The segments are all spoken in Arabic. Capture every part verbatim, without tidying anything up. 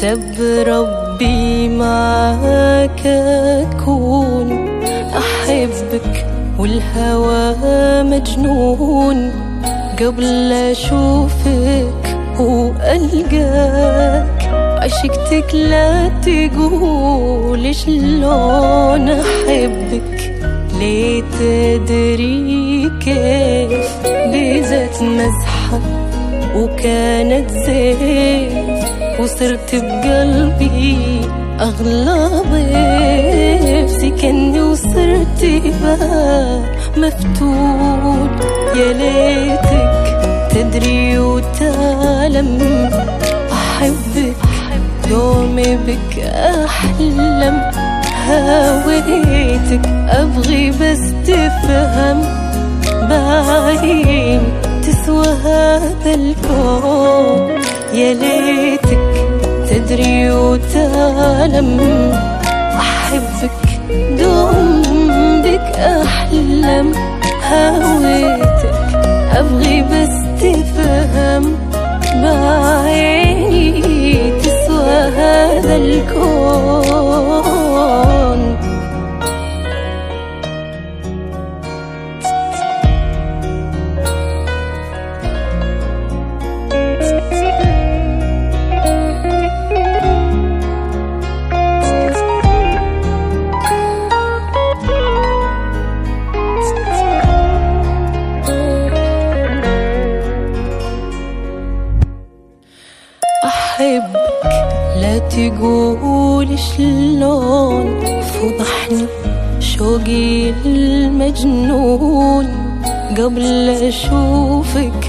كتب ربي معاك أكون أحبك والهوى مجنون قبل أشوفك وألقاك. عشقتك لا تقول شلون أحبك، ليه تدري كيف بيزت مزحة وكانت زيف، وصرت بقلبي أغلى ضيف. سكني وصرت باب مفتوح، يا ليتك تدري وتعلم أحبك دومي بك أحلم. هاويتك أبغي بس تفهم، بعين تسوى هذا الكون. يا ليتك تدري وتعلم أحبك دوم بك أحلم. هاويتك أبغي بس تفهم، بعيني تسوى هذا الكون. أحبك لا تقول شلون، فضحني شوقي المجنون قبل أشوفك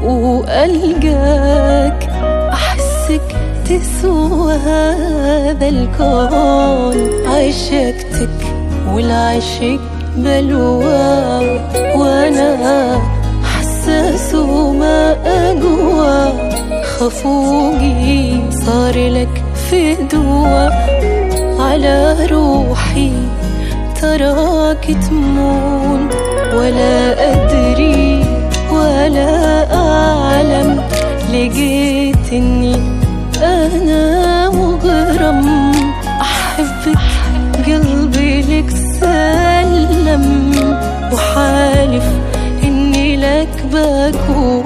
وألقاك. أحسك تسوى هذا الكون. عشقتك والعشق بلوى، وأنا حساس وما أقوى. خفوقي صار لك فدوة على روحي، تراك تمون ولا أدري ولا أعلم. لقيتني أنا مغرم، أحبك قلبي لك سلم، وحالف إني لك بكون.